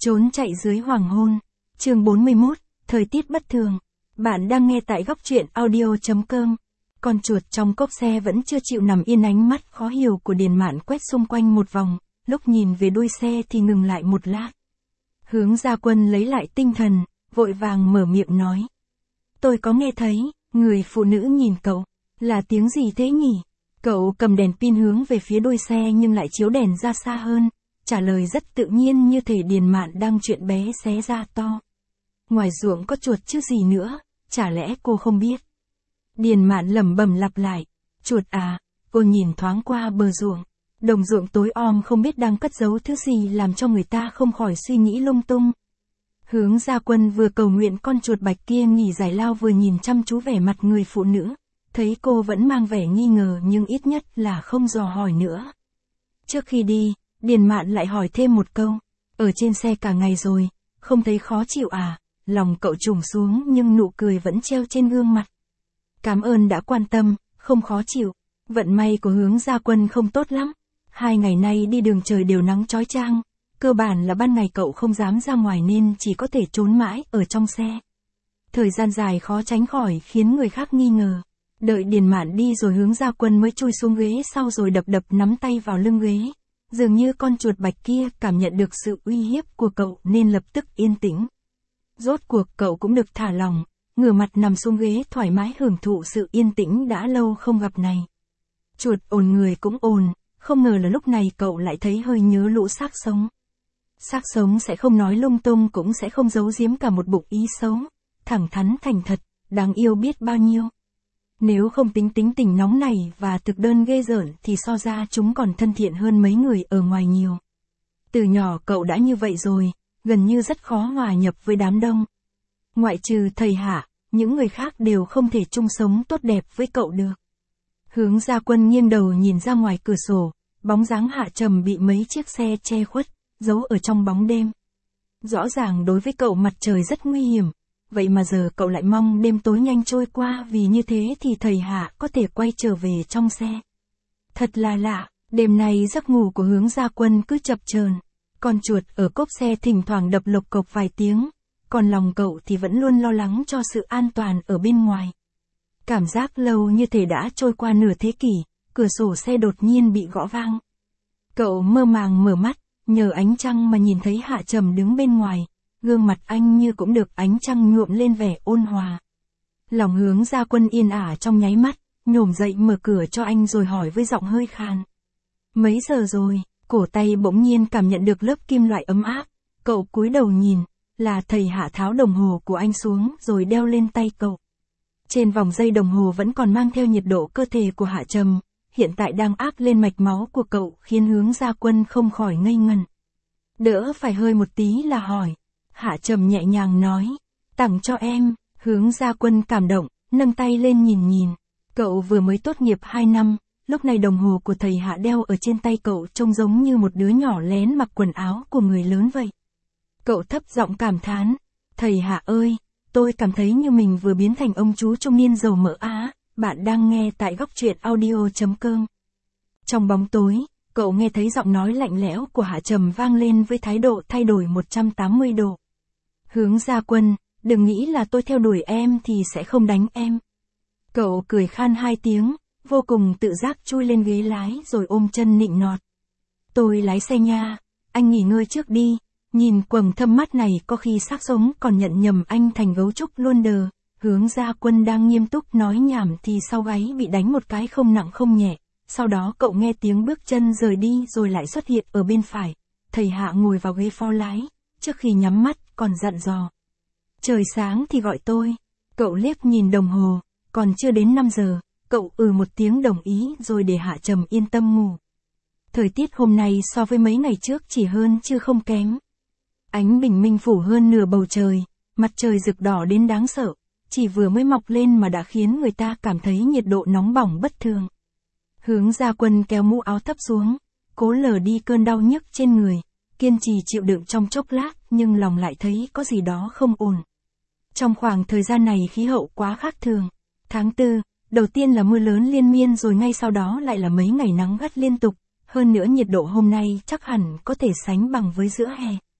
Trốn chạy dưới hoàng hôn. Chương 41, thời tiết bất thường. Bạn đang nghe tại góc truyện audio.com. Con chuột trong cốp xe vẫn chưa chịu nằm yên, ánh mắt khó hiểu của Điền Mạn quét xung quanh một vòng, lúc nhìn về đuôi xe thì ngừng lại một lát. Hướng Gia Quân lấy lại tinh thần, vội vàng mở miệng nói. Tôi có nghe thấy, người phụ nữ nhìn cậu, là tiếng gì thế nhỉ? Cậu cầm đèn pin hướng về phía đuôi xe nhưng lại chiếu đèn ra xa hơn, trả lời rất tự nhiên như thể Điền Mạn đang chuyện bé xé ra to. Ngoài ruộng có chuột chứ gì nữa, chả lẽ cô không biết? Điền Mạn lẩm bẩm lặp lại, chuột à? Cô nhìn thoáng qua bờ ruộng, đồng ruộng tối om không biết đang cất giấu thứ gì làm cho người ta không khỏi suy nghĩ lung tung. Hướng Gia Quân vừa cầu nguyện con chuột bạch kia nghỉ giải lao vừa nhìn chăm chú vẻ mặt người phụ nữ, thấy cô vẫn mang vẻ nghi ngờ nhưng ít nhất là không dò hỏi nữa. Trước khi đi, Điền Mạn lại hỏi thêm một câu, ở trên xe cả ngày rồi, không thấy khó chịu à? Lòng cậu trùng xuống nhưng nụ cười vẫn treo trên gương mặt. Cảm ơn đã quan tâm, không khó chịu. Vận may của Hướng Gia Quân không tốt lắm. 2 ngày nay đi đường trời đều nắng chói chang, cơ bản là ban ngày cậu không dám ra ngoài nên chỉ có thể trốn mãi ở trong xe. Thời gian dài khó tránh khỏi khiến người khác nghi ngờ. Đợi Điền Mạn đi rồi Hướng Gia Quân mới chui xuống ghế sau rồi đập đập nắm tay vào lưng ghế. Dường như con chuột bạch kia cảm nhận được sự uy hiếp của cậu nên lập tức yên tĩnh. Rốt cuộc cậu cũng được thả lỏng, ngửa mặt nằm xuống ghế thoải mái hưởng thụ sự yên tĩnh đã lâu không gặp này. Chuột ồn người cũng ồn, không ngờ là lúc này cậu lại thấy hơi nhớ lũ xác sống. Xác sống sẽ không nói lung tung cũng sẽ không giấu giếm cả một bụng ý xấu, thẳng thắn thành thật, đáng yêu biết bao nhiêu. Nếu không tính tính tình nóng này và thực đơn ghê rợn thì so ra chúng còn thân thiện hơn mấy người ở ngoài nhiều. Từ nhỏ cậu đã như vậy rồi, gần như rất khó hòa nhập với đám đông. Ngoại trừ thầy Hạ, những người khác đều không thể chung sống tốt đẹp với cậu được. Hướng Gia Quân nghiêng đầu nhìn ra ngoài cửa sổ, bóng dáng Hạ Trầm bị mấy chiếc xe che khuất, giấu ở trong bóng đêm. Rõ ràng đối với cậu mặt trời rất nguy hiểm, vậy mà giờ cậu lại mong đêm tối nhanh trôi qua vì như thế thì thầy Hạ có thể quay trở về trong xe. Thật là lạ, đêm nay giấc ngủ của Hướng Gia Quân cứ chập chờn. Con chuột ở cốp xe thỉnh thoảng đập lộc cộc vài tiếng, còn lòng cậu thì vẫn luôn lo lắng cho sự an toàn ở bên ngoài. Cảm giác lâu như thể đã trôi qua nửa thế kỷ, cửa sổ xe đột nhiên bị gõ vang. Cậu mơ màng mở mắt, nhờ ánh trăng mà nhìn thấy Hạ Trầm đứng bên ngoài, gương mặt anh như cũng được ánh trăng nhuộm lên vẻ ôn hòa. Lòng Hướng Gia Quân yên ả trong nháy mắt, nhổm dậy mở cửa cho anh rồi hỏi với giọng hơi khàn. Mấy giờ rồi? Cổ tay bỗng nhiên cảm nhận được lớp kim loại ấm áp, cậu cúi đầu nhìn, là thầy Hạ tháo đồng hồ của anh xuống rồi đeo lên tay cậu. Trên vòng dây đồng hồ vẫn còn mang theo nhiệt độ cơ thể của Hạ Trầm, hiện tại đang áp lên mạch máu của cậu khiến Hướng Gia Quân không khỏi ngây ngẩn. Đỡ phải hơi một tí là hỏi, Hạ Trầm nhẹ nhàng nói, tặng cho em. Hướng Gia Quân cảm động, nâng tay lên nhìn, cậu vừa mới tốt nghiệp 2 năm. Lúc này đồng hồ của thầy Hạ đeo ở trên tay cậu trông giống như một đứa nhỏ lén mặc quần áo của người lớn vậy. Cậu thấp giọng cảm thán, thầy Hạ ơi, tôi cảm thấy như mình vừa biến thành ông chú trung niên dầu mỡ á. Bạn đang nghe tại góc truyện audio.com. Trong bóng tối, cậu nghe thấy giọng nói lạnh lẽo của Hạ Trầm vang lên với thái độ thay đổi 180 độ. Hướng Gia Quân, đừng nghĩ là tôi theo đuổi em thì sẽ không đánh em. Cậu cười khan 2 tiếng. Vô cùng tự giác chui lên ghế lái rồi ôm chân nịnh nọt. Tôi lái xe nha, anh nghỉ ngơi trước đi. Nhìn quầng thâm mắt này có khi xác sống còn nhận nhầm anh thành gấu trúc luôn đờ. Hướng Gia Quân đang nghiêm túc nói nhảm thì sau gáy bị đánh một cái không nặng không nhẹ. Sau đó cậu nghe tiếng bước chân rời đi rồi lại xuất hiện ở bên phải. Thầy Hạ ngồi vào ghế phó lái, trước khi nhắm mắt còn dặn dò. Trời sáng thì gọi tôi. Cậu liếc nhìn đồng hồ, còn chưa đến 5 giờ. Cậu một tiếng đồng ý rồi để Hạ Trầm yên tâm ngủ. Thời tiết hôm nay so với mấy ngày trước chỉ hơn chứ không kém. Ánh bình minh phủ hơn nửa bầu trời, mặt trời rực đỏ đến đáng sợ, chỉ vừa mới mọc lên mà đã khiến người ta cảm thấy nhiệt độ nóng bỏng bất thường. Hướng Gia Quân kéo mũ áo thấp xuống, cố lờ đi cơn đau nhức trên người, kiên trì chịu đựng trong chốc lát nhưng lòng lại thấy có gì đó không ổn. Trong khoảng thời gian này khí hậu quá khác thường. Tháng 4, đầu tiên là mưa lớn liên miên rồi ngay sau đó lại là mấy ngày nắng gắt liên tục, hơn nữa nhiệt độ hôm nay chắc hẳn có thể sánh bằng với giữa hè.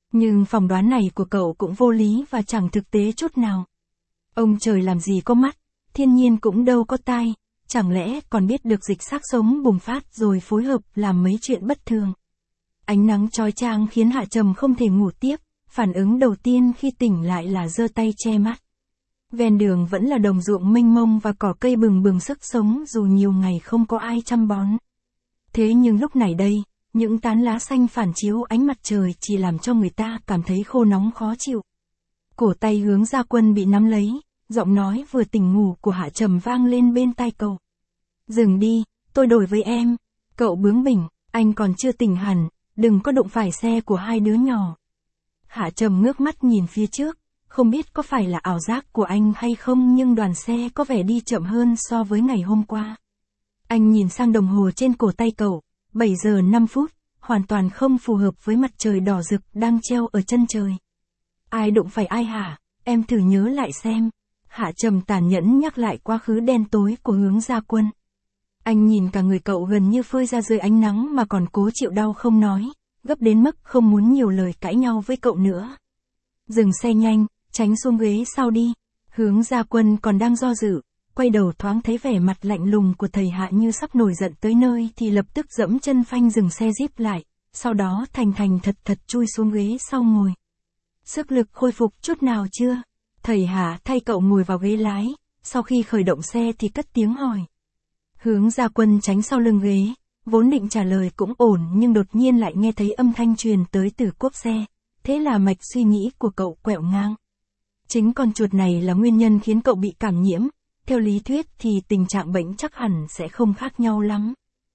Nhưng phỏng đoán này của cậu cũng vô lý và chẳng thực tế chút nào. Ông trời làm gì có mắt, thiên nhiên cũng đâu có tai, chẳng lẽ còn biết được dịch xác sống bùng phát rồi phối hợp làm mấy chuyện bất thường. Ánh nắng chói chang khiến Hạ Trầm không thể ngủ tiếp, phản ứng đầu tiên khi tỉnh lại là giơ tay che mắt. Ven đường vẫn là đồng ruộng mênh mông và cỏ cây bừng bừng sức sống dù nhiều ngày không có ai chăm bón. Thế nhưng lúc này đây, những tán lá xanh phản chiếu ánh mặt trời chỉ làm cho người ta cảm thấy khô nóng khó chịu. Cổ tay Hướng Gia Quân bị nắm lấy, giọng nói vừa tỉnh ngủ của Hạ Trầm vang lên bên tai cậu. Dừng đi, tôi đổi với em. Cậu bướng bỉnh, anh còn chưa tỉnh hẳn, đừng có đụng phải xe của hai đứa nhỏ. Hạ Trầm ngước mắt nhìn phía trước, không biết có phải là ảo giác của anh hay không nhưng đoàn xe có vẻ đi chậm hơn so với ngày hôm qua. Anh nhìn sang đồng hồ trên cổ tay cậu, 7 giờ 5 phút, hoàn toàn không phù hợp với mặt trời đỏ rực đang treo ở chân trời. Ai đụng phải ai hả, em thử nhớ lại xem. Hạ Trầm tàn nhẫn nhắc lại quá khứ đen tối của Hướng Gia Quân. Anh nhìn cả người cậu gần như phơi ra dưới ánh nắng mà còn cố chịu đau không nói, gấp đến mức không muốn nhiều lời cãi nhau với cậu nữa. Dừng xe nhanh, tránh xuống ghế sau đi. Hướng Gia Quân còn đang do dự, quay đầu thoáng thấy vẻ mặt lạnh lùng của thầy Hạ như sắp nổi giận tới nơi thì lập tức dẫm chân phanh dừng xe Jeep lại, sau đó thành thật chui xuống ghế sau ngồi. Sức lực khôi phục chút nào chưa? Thầy Hạ thay cậu ngồi vào ghế lái, sau khi khởi động xe thì cất tiếng hỏi. Hướng Gia Quân tránh sau lưng ghế, vốn định trả lời cũng ổn nhưng đột nhiên lại nghe thấy âm thanh truyền tới từ cốp xe, thế là mạch suy nghĩ của cậu quẹo ngang. Chính con chuột này là nguyên nhân khiến cậu bị cảm nhiễm, theo lý thuyết thì tình trạng bệnh chắc hẳn sẽ không khác nhau lắm.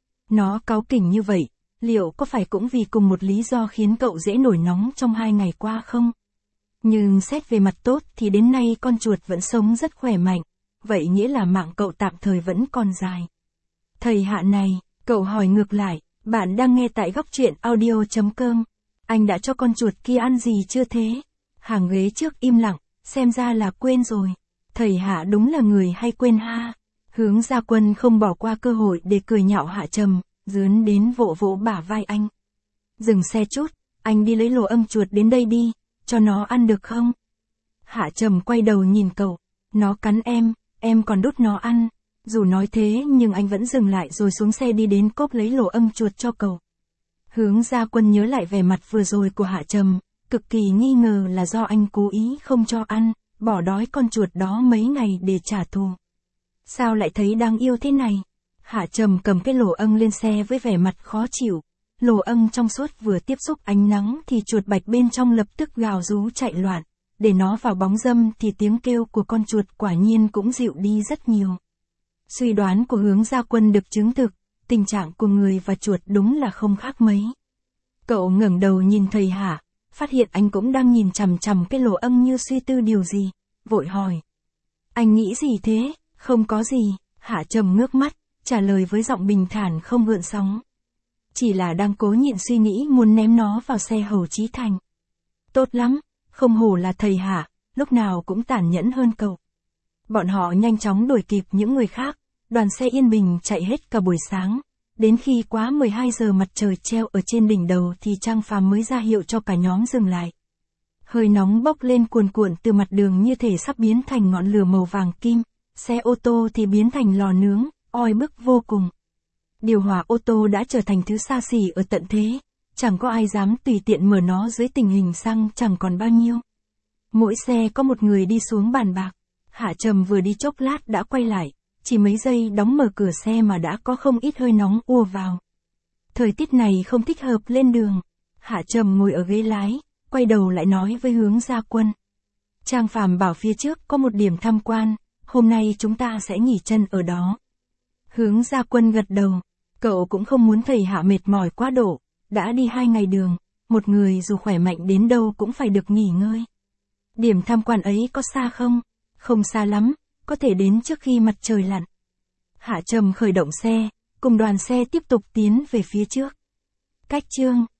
Nó cáu kỉnh như vậy, liệu có phải cũng vì cùng một lý do khiến cậu dễ nổi nóng trong 2 ngày qua không? Nhưng xét về mặt tốt thì đến nay con chuột vẫn sống rất khỏe mạnh, vậy nghĩa là mạng cậu tạm thời vẫn còn dài. Thầy Hạ này, cậu hỏi ngược lại, bạn đang nghe tại góc truyện audio.com. Anh đã cho con chuột kia ăn gì chưa thế? Hàng ghế trước im lặng, xem ra là quên rồi. Thầy Hạ đúng là người hay quên ha. Hướng Gia Quân không bỏ qua cơ hội để cười nhạo Hạ Trầm, dướn đến vỗ vỗ bả vai anh. Dừng xe chút, anh đi lấy lỗ âm chuột đến đây đi, cho nó ăn được không? Hạ Trầm quay đầu nhìn cậu, nó cắn em còn đút nó ăn. Dù nói thế nhưng anh vẫn dừng lại rồi xuống xe đi đến cốp lấy lỗ âm chuột cho cậu. Hướng Gia Quân nhớ lại vẻ mặt vừa rồi của Hạ Trầm, cực kỳ nghi ngờ là do anh cố ý không cho ăn, bỏ đói con chuột đó mấy ngày để trả thù. Sao lại thấy đáng yêu thế này? Hạ Trầm cầm cái lỗ âng lên xe với vẻ mặt khó chịu. Lỗ âng trong suốt vừa tiếp xúc ánh nắng thì chuột bạch bên trong lập tức gào rú chạy loạn. Để nó vào bóng râm thì tiếng kêu của con chuột quả nhiên cũng dịu đi rất nhiều. Suy đoán của Hướng Gia Quân được chứng thực, tình trạng của người và chuột đúng là không khác mấy. Cậu ngẩng đầu nhìn thầy Hạ, phát hiện anh cũng đang nhìn chằm chằm cái lỗ âng như suy tư điều gì, vội hỏi. Anh nghĩ gì thế? Không có gì, Hạ Trầm ngước mắt, trả lời với giọng bình thản không gợn sóng. Chỉ là đang cố nhịn suy nghĩ muốn ném nó vào xe Hầu Chí Thành. Tốt lắm, không hổ là thầy Hạ, lúc nào cũng tàn nhẫn hơn cậu. Bọn họ nhanh chóng đuổi kịp những người khác, đoàn xe yên bình chạy hết cả buổi sáng. Đến khi quá 12 giờ mặt trời treo ở trên đỉnh đầu thì Trang Phàm mới ra hiệu cho cả nhóm dừng lại. Hơi nóng bốc lên cuồn cuộn từ mặt đường như thể sắp biến thành ngọn lửa màu vàng kim, xe ô tô thì biến thành lò nướng, oi bức vô cùng. Điều hòa ô tô đã trở thành thứ xa xỉ ở tận thế, chẳng có ai dám tùy tiện mở nó dưới tình hình xăng chẳng còn bao nhiêu. Mỗi xe có một người đi xuống bàn bạc. Hạ Trầm vừa đi chốc lát đã quay lại, chỉ mấy giây đóng mở cửa xe mà đã có không ít hơi nóng ùa vào. Thời tiết này không thích hợp lên đường. Hạ Trầm ngồi ở ghế lái, quay đầu lại nói với Hướng Gia Quân. Trang Phàm bảo phía trước có một điểm tham quan, hôm nay chúng ta sẽ nghỉ chân ở đó. Hướng Gia Quân gật đầu, cậu cũng không muốn thầy Hạ mệt mỏi quá độ, đã đi 2 ngày đường, một người dù khỏe mạnh đến đâu cũng phải được nghỉ ngơi. Điểm tham quan ấy có xa không? Không xa lắm, có thể đến trước khi mặt trời lặn. Hạ Trầm khởi động xe, cùng đoàn xe tiếp tục tiến về phía trước. Cách chương